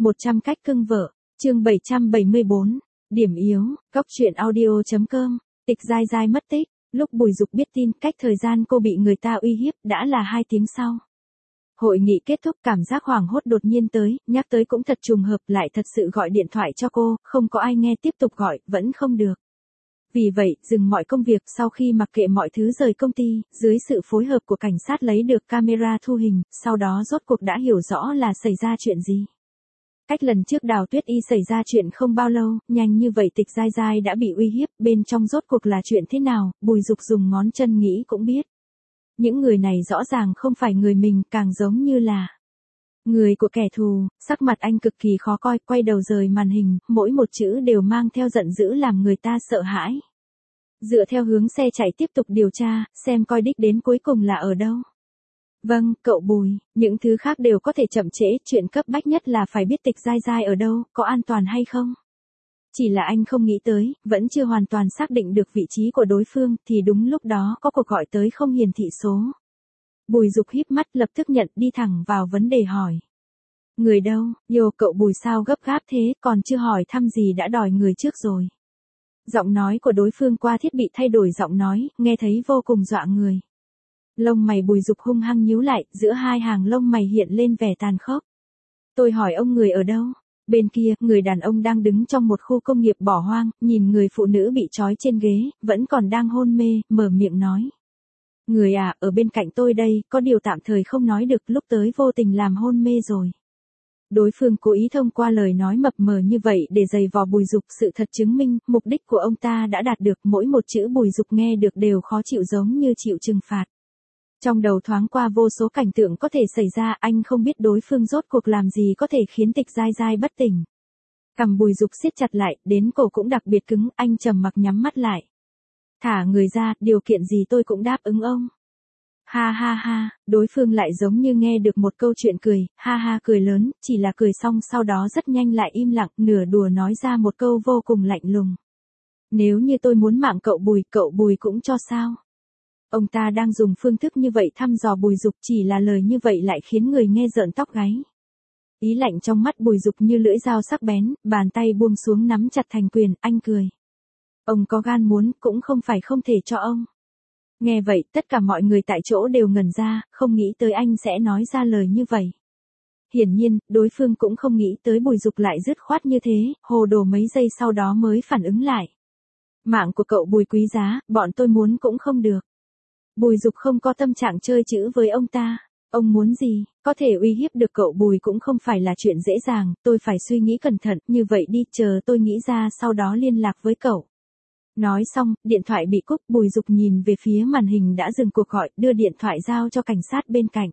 100 cách cưng vợ, chương 774, điểm yếu, góc truyện audio.com, Tịch Giai Giai mất tích, lúc Bùi Dục biết tin cách thời gian cô bị người ta uy hiếp đã là 2 tiếng sau. Hội nghị kết thúc, cảm giác hoảng hốt đột nhiên tới, nhắc tới cũng thật trùng hợp, lại thật sự gọi điện thoại cho cô, không có ai nghe, tiếp tục gọi, vẫn không được. Vì vậy, dừng mọi công việc, sau khi mặc kệ mọi thứ rời công ty, dưới sự phối hợp của cảnh sát lấy được camera thu hình, sau đó rốt cuộc đã hiểu rõ là xảy ra chuyện gì. Cách lần trước Đào Tuyết Y xảy ra chuyện không bao lâu, nhanh như vậy Tịch Giai Giai đã bị uy hiếp, bên trong rốt cuộc là chuyện thế nào, Bùi Dục dùng ngón chân nghĩ cũng biết. Những người này rõ ràng không phải người mình, càng giống như là người của kẻ thù. Sắc mặt anh cực kỳ khó coi, quay đầu rời màn hình, mỗi một chữ đều mang theo giận dữ làm người ta sợ hãi. Dựa theo hướng xe chạy tiếp tục điều tra, xem coi đích đến cuối cùng là ở đâu. Vâng, cậu Bùi, những thứ khác đều có thể chậm trễ, chuyện cấp bách nhất là phải biết Tịch Giai Giai ở đâu, có an toàn hay không. Chỉ là anh không nghĩ tới, vẫn chưa hoàn toàn xác định được vị trí của đối phương, thì đúng lúc đó có cuộc gọi tới không hiển thị số. Bùi Dục híp mắt lập tức nhận, đi thẳng vào vấn đề hỏi. Người đâu, cậu Bùi sao gấp gáp thế, còn chưa hỏi thăm gì đã đòi người trước rồi. Giọng nói của đối phương qua thiết bị thay đổi giọng nói, nghe thấy vô cùng dọa người. Lông mày Bùi Dục hung hăng nhíu lại, giữa hai hàng lông mày hiện lên vẻ tàn khốc. Tôi hỏi ông người ở đâu? Bên kia, người đàn ông đang đứng trong một khu công nghiệp bỏ hoang, nhìn người phụ nữ bị trói trên ghế, vẫn còn đang hôn mê, mở miệng nói. Người à, ở bên cạnh tôi đây, có điều tạm thời không nói được, lúc tới vô tình làm hôn mê rồi. Đối phương cố ý thông qua lời nói mập mờ như vậy để giày vò Bùi Dục, sự thật chứng minh, mục đích của ông ta đã đạt được, mỗi một chữ Bùi Dục nghe được đều khó chịu giống như chịu trừng phạt. Trong đầu thoáng qua vô số cảnh tượng có thể xảy ra, anh không biết đối phương rốt cuộc làm gì có thể khiến Tịch Giai Giai bất tỉnh. Cằm Bùi Dục siết chặt lại, đến cổ cũng đặc biệt cứng, anh trầm mặc nhắm mắt lại. Thả người ra, điều kiện gì tôi cũng đáp ứng ông. Ha ha ha, đối phương lại giống như nghe được một câu chuyện cười, ha ha cười lớn, chỉ là cười xong sau đó rất nhanh lại im lặng, nửa đùa nói ra một câu vô cùng lạnh lùng. Nếu như tôi muốn mạng cậu Bùi cũng cho sao? Ông ta đang dùng phương thức như vậy thăm dò Bùi Dục, chỉ là lời như vậy lại khiến người nghe rợn tóc gáy. Ý lạnh trong mắt Bùi Dục như lưỡi dao sắc bén, bàn tay buông xuống nắm chặt thành quyền, anh cười. Ông có gan muốn, cũng không phải không thể cho ông. Nghe vậy, tất cả mọi người tại chỗ đều ngẩn ra, không nghĩ tới anh sẽ nói ra lời như vậy. Hiển nhiên, đối phương cũng không nghĩ tới Bùi Dục lại dứt khoát như thế, hồ đồ mấy giây sau đó mới phản ứng lại. Mạng của cậu Bùi quý giá, bọn tôi muốn cũng không được. Bùi Dục không có tâm trạng chơi chữ với ông ta. Ông muốn gì, có thể uy hiếp được cậu Bùi cũng không phải là chuyện dễ dàng, tôi phải suy nghĩ cẩn thận, như vậy đi, chờ tôi nghĩ ra sau đó liên lạc với cậu. Nói xong, điện thoại bị cúp, Bùi Dục nhìn về phía màn hình đã dừng cuộc gọi, đưa điện thoại giao cho cảnh sát bên cạnh.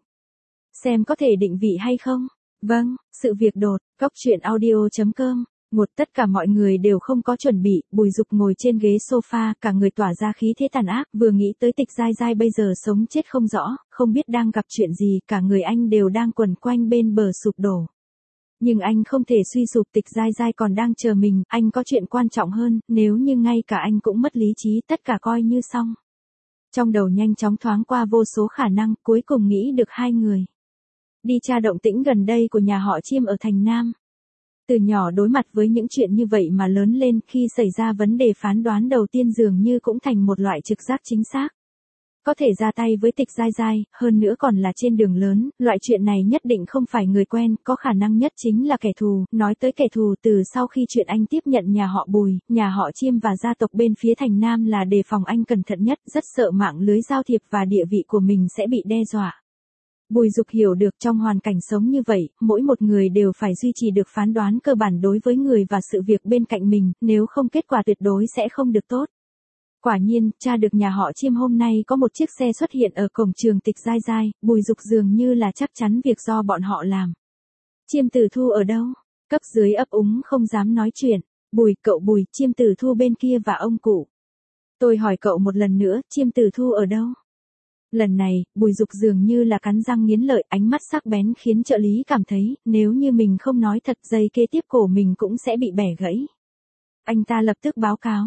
Xem có thể định vị hay không? Vâng, sự việc đột, góc truyện audio.com. Tất cả mọi người đều không có chuẩn bị, Bùi Dục ngồi trên ghế sofa, cả người tỏa ra khí thế tàn ác, vừa nghĩ tới Tịch Giai Giai bây giờ sống chết không rõ, không biết đang gặp chuyện gì, cả người anh đều đang quẩn quanh bên bờ sụp đổ. Nhưng anh không thể suy sụp, Tịch Giai Giai còn đang chờ mình, anh có chuyện quan trọng hơn, nếu như ngay cả anh cũng mất lý trí, tất cả coi như xong. Trong đầu nhanh chóng thoáng qua vô số khả năng, cuối cùng nghĩ được 2 người. Đi tra động tĩnh gần đây của nhà họ Chiêm ở thành Nam. Từ nhỏ đối mặt với những chuyện như vậy mà lớn lên, khi xảy ra vấn đề phán đoán đầu tiên dường như cũng thành một loại trực giác chính xác. Có thể ra tay với Tịch Giai Giai, hơn nữa còn là trên đường lớn, loại chuyện này nhất định không phải người quen, có khả năng nhất chính là kẻ thù. Nói tới kẻ thù, từ sau khi chuyện anh tiếp nhận nhà họ Bùi, nhà họ Chiêm và gia tộc bên phía thành Nam là đề phòng anh cẩn thận nhất, rất sợ mạng lưới giao thiệp và địa vị của mình sẽ bị đe dọa. Bùi Dục hiểu được trong hoàn cảnh sống như vậy, mỗi một người đều phải duy trì được phán đoán cơ bản đối với người và sự việc bên cạnh mình, nếu không kết quả tuyệt đối sẽ không được tốt. Quả nhiên, tra được nhà họ Chiêm hôm nay có một chiếc xe xuất hiện ở cổng trường Tịch Giai Giai, Bùi Dục dường như là chắc chắn việc do bọn họ làm. Chiêm Tử Thu ở đâu? Cấp dưới ấp úng không dám nói chuyện. Cậu Bùi, Chiêm Tử Thu bên kia và ông cụ. Tôi hỏi cậu một lần nữa, Chiêm Tử Thu ở đâu? Lần này, Bùi Dục dường như là cắn răng nghiến lợi, ánh mắt sắc bén khiến trợ lý cảm thấy, nếu như mình không nói thật, giây kế tiếp cổ mình cũng sẽ bị bẻ gãy. Anh ta lập tức báo cáo,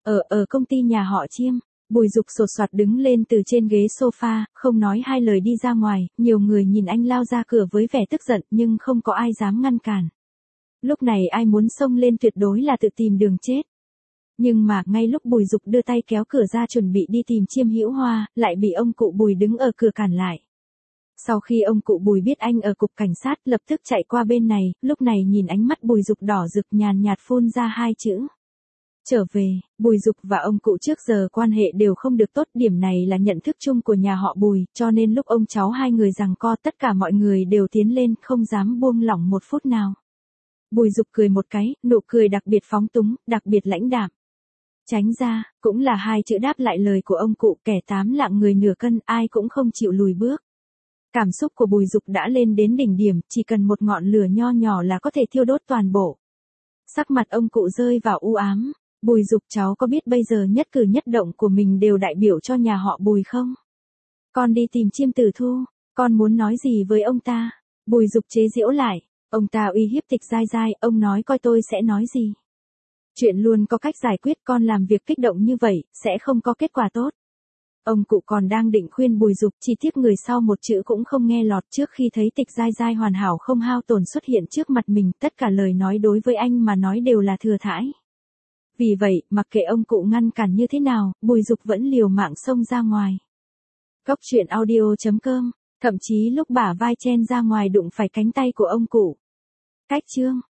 ở công ty nhà họ Chiêm. Bùi Dục sột soạt đứng lên từ trên ghế sofa, không nói 2 lời đi ra ngoài, nhiều người nhìn anh lao ra cửa với vẻ tức giận nhưng không có ai dám ngăn cản. Lúc này ai muốn xông lên tuyệt đối là tự tìm đường chết. Nhưng mà ngay lúc Bùi Dục đưa tay kéo cửa ra chuẩn bị đi tìm Chiêm Hữu Hoa, lại bị ông cụ Bùi đứng ở cửa cản lại. Sau khi ông cụ Bùi biết anh ở cục cảnh sát, lập tức chạy qua bên này, lúc này nhìn ánh mắt Bùi Dục đỏ rực, nhàn nhạt phun ra hai chữ. Trở về. Bùi Dục và ông cụ trước giờ quan hệ đều không được tốt, điểm này là nhận thức chung của nhà họ Bùi, cho nên lúc ông cháu hai người giằng co tất cả mọi người đều tiến lên, không dám buông lỏng một phút nào. Bùi Dục cười một cái, nụ cười đặc biệt phóng túng, đặc biệt lãnh đạm. Tránh ra, cũng là hai chữ đáp lại lời của ông cụ, kẻ 8 lạng người nửa cân, ai cũng không chịu lùi bước. Cảm xúc của Bùi Dục đã lên đến đỉnh điểm, chỉ cần một ngọn lửa nho nhỏ là có thể thiêu đốt toàn bộ. Sắc mặt ông cụ rơi vào u ám. Bùi Dục, cháu có biết bây giờ nhất cử nhất động của mình đều đại biểu cho nhà họ Bùi không? Con đi tìm Chiêm Tử Thu, con muốn nói gì với ông ta? Bùi Dục chế giễu lại, ông ta uy hiếp Tịch Giai Giai, ông nói coi tôi sẽ nói gì. Chuyện luôn có cách giải quyết, con làm việc kích động như vậy, sẽ không có kết quả tốt. Ông cụ còn đang định khuyên Bùi Dục, chỉ tiếc người sau một chữ cũng không nghe lọt, trước khi thấy Tịch Giai Giai hoàn hảo không hao tổn xuất hiện trước mặt mình, tất cả lời nói đối với anh mà nói đều là thừa thãi. Vì vậy, mặc kệ ông cụ ngăn cản như thế nào, Bùi Dục vẫn liều mạng xông ra ngoài. Góc truyện audio.com, thậm chí lúc bả vai chen ra ngoài đụng phải cánh tay của ông cụ. Cách chương